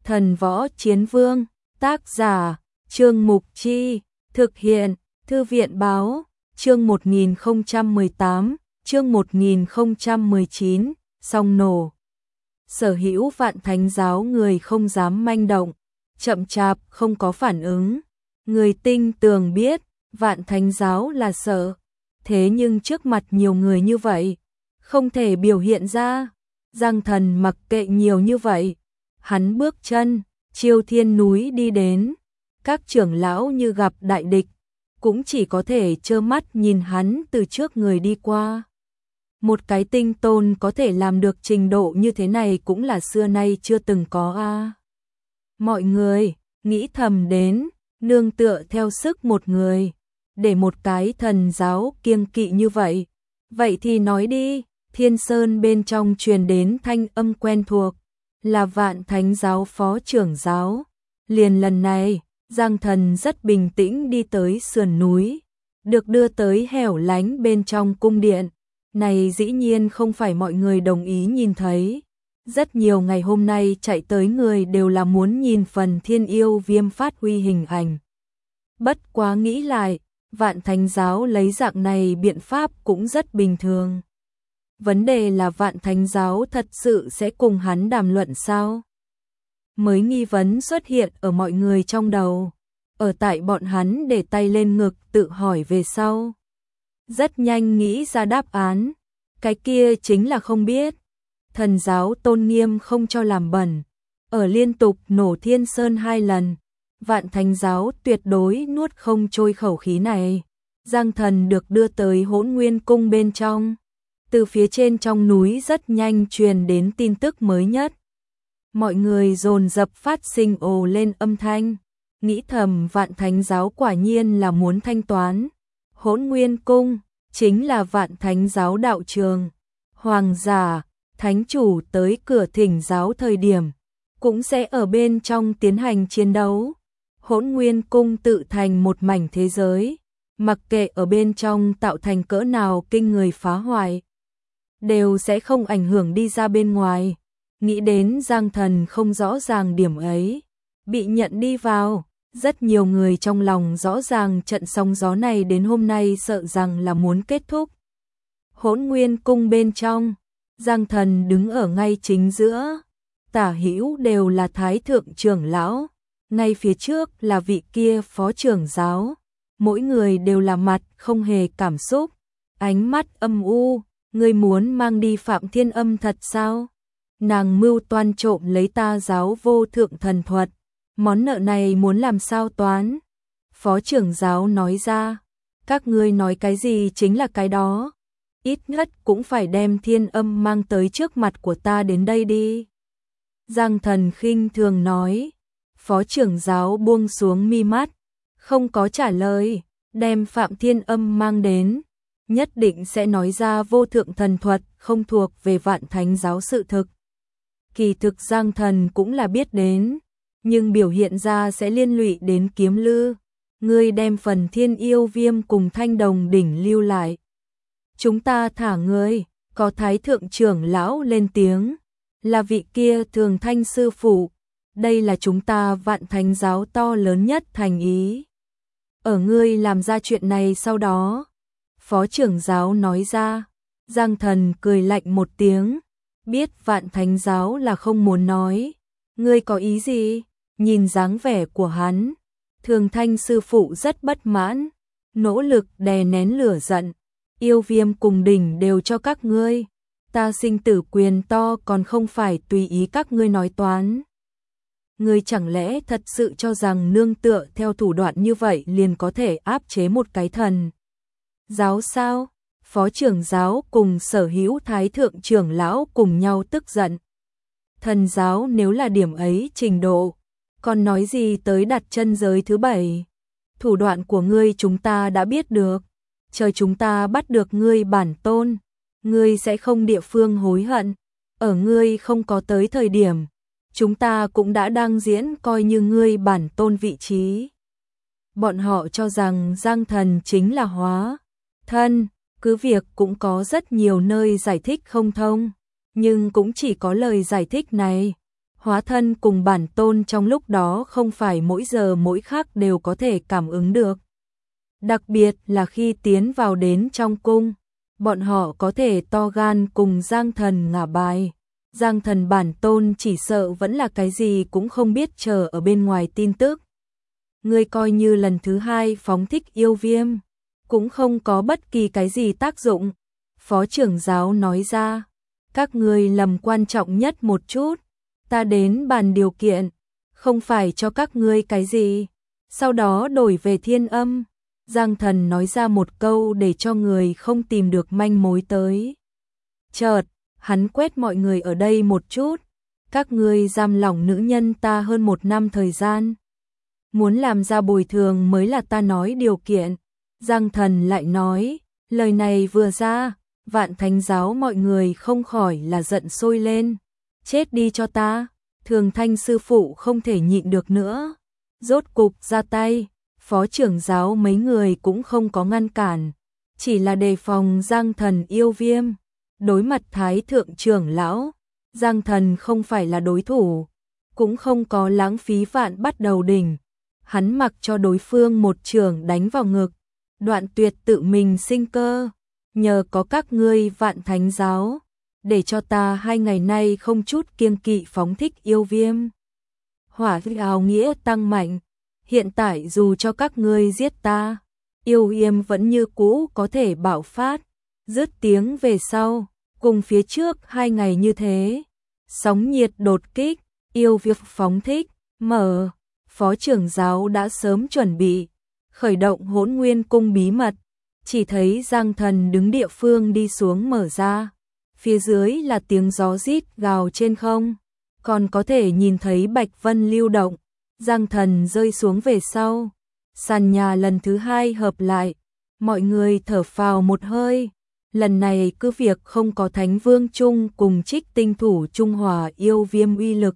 Thần Võ Chiến Vương, tác giả, Trương Mục Chi, thực hiện, Thư viện Báo, chương 1018, chương 1019, song nổ. Sở hữu Vạn Thánh giáo người không dám manh động, chậm chạp không có phản ứng. Người tinh tường biết, Vạn Thánh giáo là sợ, thế nhưng trước mặt nhiều người như vậy, không thể biểu hiện ra. Giang Thần mặc kệ nhiều như vậy, hắn bước chân, Chiêu Thiên núi đi đến, các trưởng lão như gặp đại địch, cũng chỉ có thể trơ mắt nhìn hắn từ trước người đi qua. Một cái tinh tôn có thể làm được trình độ như thế này cũng là xưa nay chưa từng có a. Mọi người nghĩ thầm đến, nương tựa theo sức một người, để một cái thần giáo kiêng kỵ như vậy. Vậy thì nói đi. Thiên Sơn bên trong truyền đến thanh âm quen thuộc, là Vạn Thánh giáo phó trưởng giáo. Liền lần này, Giang Thần rất bình tĩnh đi tới sườn núi, được đưa tới hẻo lánh bên trong cung điện. Này dĩ nhiên không phải mọi người đồng ý nhìn thấy. Rất nhiều ngày hôm nay chạy tới người đều là muốn nhìn phần Thiên Yêu Viêm phát huy hình ảnh. Bất quá nghĩ lại, Vạn Thánh giáo lấy dạng này biện pháp cũng rất bình thường. Vấn đề là Vạn Thánh giáo thật sự sẽ cùng hắn đàm luận sao? Mới nghi vấn xuất hiện ở mọi người trong đầu, ở tại bọn hắn để tay lên ngực tự hỏi về sau. Rất nhanh nghĩ ra đáp án, cái kia chính là không biết. Thần giáo tôn nghiêm không cho làm bẩn, ở liên tục nổ Thiên Sơn 2 lần, Vạn Thánh giáo tuyệt đối nuốt không trôi khẩu khí này. Giang Thần được đưa tới Hỗn Nguyên cung bên trong. Từ phía trên trong núi rất nhanh truyền đến tin tức mới nhất. Mọi người dồn dập phát sinh ồ lên âm thanh, nghĩ thầm Vạn Thánh giáo quả nhiên là muốn thanh toán. Hỗn Nguyên cung chính là Vạn Thánh giáo đạo trường. Hoàng giả, thánh chủ tới cửa thỉnh giáo thời điểm, cũng sẽ ở bên trong tiến hành chiến đấu. Hỗn Nguyên cung tự thành một mảnh thế giới, mặc kệ ở bên trong tạo thành cỡ nào kinh người phá hoại, đều sẽ không ảnh hưởng đi ra bên ngoài. Nghĩ đến Giang Thần không rõ ràng điểm ấy, bị nhận đi vào, rất nhiều người trong lòng rõ ràng trận sóng gió này đến hôm nay sợ rằng là muốn kết thúc. Hỗn Nguyên cung bên trong, Giang Thần đứng ở ngay chính giữa, tả hữu đều là thái thượng trưởng lão, ngay phía trước là vị kia phó trưởng giáo, mỗi người đều là mặt không hề cảm xúc, ánh mắt âm u. Ngươi muốn mang đi Phạm Thiên Âm thật sao? Nàng mưu toan trộm lấy ta giáo vô thượng thần thuật, món nợ này muốn làm sao toán? Phó trưởng giáo nói ra, các ngươi nói cái gì chính là cái đó, ít nhất cũng phải đem Thiên Âm mang tới trước mặt của ta đến đây đi. Giang Thần khinh thường nói. Phó trưởng giáo buông xuống mi mắt, không có trả lời, đem Phạm Thiên Âm mang đến, nhất định sẽ nói ra vô thượng thần thuật không thuộc về Vạn Thánh giáo sự thực. Kỳ thực Giang Thần cũng là biết đến, nhưng biểu hiện ra sẽ liên lụy đến Kiếm Lư. Ngươi đem phần Thiên Yêu Viêm cùng Thanh Đồng đỉnh lưu lại. Chúng ta thả ngươi. Có thái thượng trưởng lão lên tiếng, là vị kia Thường Thanh sư phụ. Đây là chúng ta Vạn Thánh giáo to lớn nhất thành ý. Ở ngươi làm ra chuyện này sau đó, phó trưởng giáo nói ra. Giang Thần cười lạnh một tiếng, biết Vạn Thánh giáo là không muốn nói. Ngươi có ý gì? Nhìn dáng vẻ của hắn, Thường Thanh sư phụ rất bất mãn, nỗ lực đè nén lửa giận. Yêu Viêm cùng đỉnh đều cho các ngươi, ta sinh tử quyền to còn không phải tùy ý các ngươi nói toán. Ngươi chẳng lẽ thật sự cho rằng nương tựa theo thủ đoạn như vậy liền có thể áp chế một cái thần giáo sao? Phó trưởng giáo cùng sở hữu thái thượng trưởng lão cùng nhau tức giận. Thần giáo nếu là điểm ấy trình độ, còn nói gì tới đặt chân giới thứ 7? Thủ đoạn của ngươi chúng ta đã biết được, chờ chúng ta bắt được ngươi bản tôn, ngươi sẽ không địa phương hối hận. Ở ngươi không có tới thời điểm, chúng ta cũng đã đang diễn coi như ngươi bản tôn vị trí. Bọn họ cho rằng Giang Thần chính là hóa thân, cứ việc cũng có rất nhiều nơi giải thích không thông, nhưng cũng chỉ có lời giải thích này. Hóa thân cùng bản tôn trong lúc đó không phải mỗi giờ mỗi khắc đều có thể cảm ứng được. Đặc biệt là khi tiến vào đến trong cung, bọn họ có thể to gan cùng Giang Thần ngả bài. Giang Thần bản tôn chỉ sợ vẫn là cái gì cũng không biết chờ ở bên ngoài tin tức. Ngươi coi như lần thứ hai phóng thích yêu viêm, cũng không có bất kỳ cái gì tác dụng. Phó trưởng giáo nói ra, các ngươi lầm quan trọng nhất một chút, ta đến bàn điều kiện, không phải cho các ngươi cái gì, sau đó đổi về Thiên Âm. Giang Thần nói ra một câu để cho người không tìm được manh mối tới. Chợt, hắn quét mọi người ở đây một chút, các ngươi giam lỏng nữ nhân ta hơn 1 năm thời gian. Muốn làm ra bồi thường mới là ta nói điều kiện. Giang Thần lại nói, lời này vừa ra, Vạn Thánh giáo mọi người không khỏi là giận sôi lên. Chết đi cho ta, Thường Thanh sư phụ không thể nhịn được nữa. Rốt cục ra tay, phó trưởng giáo mấy người cũng không có ngăn cản, chỉ là đề phòng Giang Thần yêu viêm. Đối mặt Thái thượng trưởng lão, Giang Thần không phải là đối thủ, cũng không có lãng phí vạn bắt đầu đỉnh. Hắn mặc cho đối phương một trường đánh vào ngực, đoạn tuyệt tự mình sinh cơ. Nhờ có các ngươi Vạn Thánh giáo, để cho ta 2 ngày nay không chút kiêng kỵ phóng thích yêu viêm. Hỏa áo nghĩa tăng mạnh, hiện tại dù cho các ngươi giết ta, yêu viêm vẫn như cũ có thể bạo phát. Dứt tiếng về sau, cùng phía trước 2 ngày như thế, sóng nhiệt đột kích, yêu viêm phóng thích, mở. Phó trưởng giáo đã sớm chuẩn bị, khởi động Hỗn Nguyên cung bí mật, chỉ thấy Giang Thần đứng địa phương đi xuống mở ra, phía dưới là tiếng gió rít gào trên không, còn có thể nhìn thấy bạch vân lưu động. Giang Thần rơi xuống về sau, sàn nhà lần thứ 2 hợp lại, mọi người thở phào một hơi. Lần này cứ việc không có Thánh Vương Trung cùng Trích Tinh thủ Trung Hòa yêu viêm uy lực,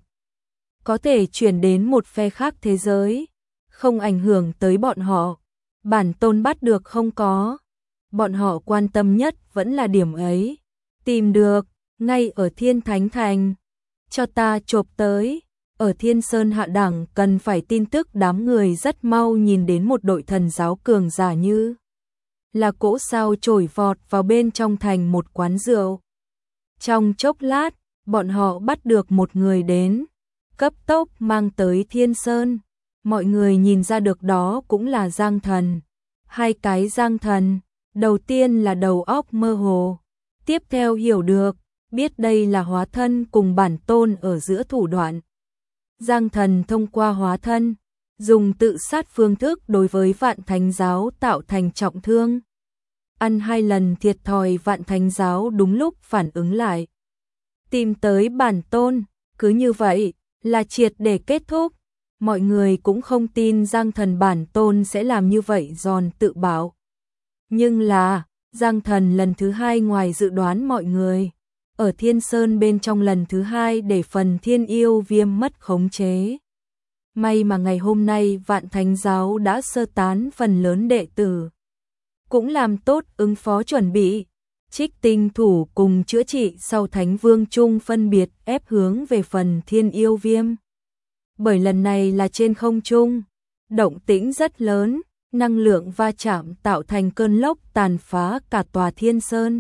có thể chuyển đến một phe khác thế giới, không ảnh hưởng tới bọn họ. Bản tôn bắt được không có, bọn họ quan tâm nhất vẫn là điểm ấy. Tìm được, ngay ở Thiên Thánh Thành, cho ta chộp tới. Ở Thiên Sơn hạ đẳng cần phải tin tức, đám người rất mau nhìn đến một đội thần giáo cường giả như là cỗ sao trổi vọt vào bên trong thành một quán rượu. Trong chốc lát, bọn họ bắt được một người đến, cấp tốc mang tới Thiên Sơn. Mọi người nhìn ra được đó cũng là Giang Thần. 2 cái Giang Thần, đầu tiên là đầu óc mơ hồ, tiếp theo hiểu được, biết đây là hóa thân cùng bản tôn ở giữa thủ đoạn. Giang Thần thông qua hóa thân, dùng tự sát phương thức đối với Vạn Thánh giáo tạo thành trọng thương. Ăn 2 lần thiệt thòi, Vạn Thánh giáo đúng lúc phản ứng lại, tìm tới bản tôn. Cứ như vậy là triệt để kết thúc. Mọi người cũng không tin Giang Thần bản tôn sẽ làm như vậy giòn tự bảo. Nhưng là, Giang Thần lần thứ 2 ngoài dự đoán mọi người. Ở Thiên Sơn bên trong lần thứ 2 để phần thiên yêu viêm mất khống chế. May mà ngày hôm nay Vạn Thánh giáo đã sơ tán phần lớn đệ tử, cũng làm tốt ứng phó chuẩn bị. Trích Tinh thủ cùng chữa trị sau Thánh Vương Trung phân biệt ép hướng về phần thiên yêu viêm. Bởi lần này là trên không trung, động tĩnh rất lớn, năng lượng va chạm tạo thành cơn lốc tàn phá cả tòa Thiên Sơn.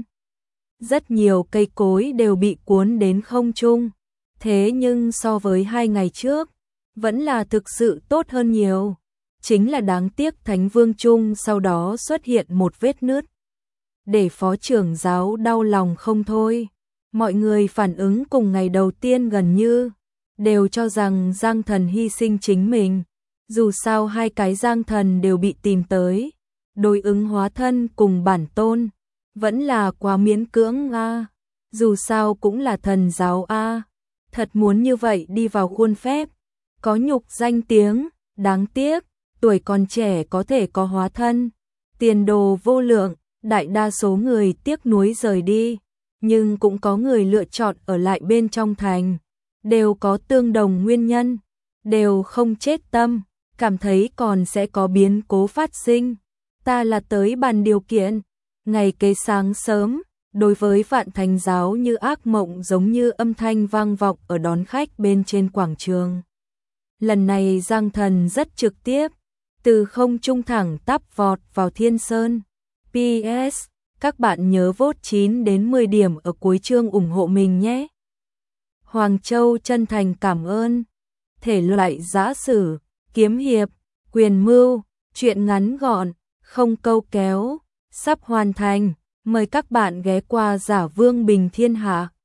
Rất nhiều cây cối đều bị cuốn đến không trung, thế nhưng so với 2 ngày trước, vẫn là thực sự tốt hơn nhiều. Chính là đáng tiếc Thánh Vương Trung sau đó xuất hiện một vết nứt, để phó trưởng giáo đau lòng không thôi. Mọi người phản ứng cùng ngày đầu tiên gần như đều cho rằng Giang Thần hy sinh chính mình. Dù sao 2 cái Giang Thần đều bị tìm tới, đối ứng hóa thân cùng bản tôn, vẫn là quá miễn cưỡng a. Dù sao cũng là thần giáo a, thật muốn như vậy đi vào khuôn phép, có nhục danh tiếng. Đáng tiếc, tuổi còn trẻ có thể có hóa thân, tiền đồ vô lượng. Đại đa số người tiếc nuối rời đi, nhưng cũng có người lựa chọn ở lại bên trong thành, đều có tương đồng nguyên nhân, đều không chết tâm, cảm thấy còn sẽ có biến cố phát sinh. Ta là tới bàn điều kiện. Ngày kế sáng sớm, đối với Vạn Thánh giáo như ác mộng, giống như âm thanh vang vọng ở đón khách bên trên quảng trường. Lần này Giang Thần rất trực tiếp, từ không trung thẳng tắp vọt vào Thiên Sơn. PS, các bạn nhớ vote 9 đến 10 điểm ở cuối chương ủng hộ mình nhé. Hoàng Châu chân thành cảm ơn. Thể loại giã sử, kiếm hiệp, quyền mưu, truyện ngắn gọn, không câu kéo, sắp hoàn thành. Mời các bạn ghé qua Giả Vương Bình Thiên Hạ.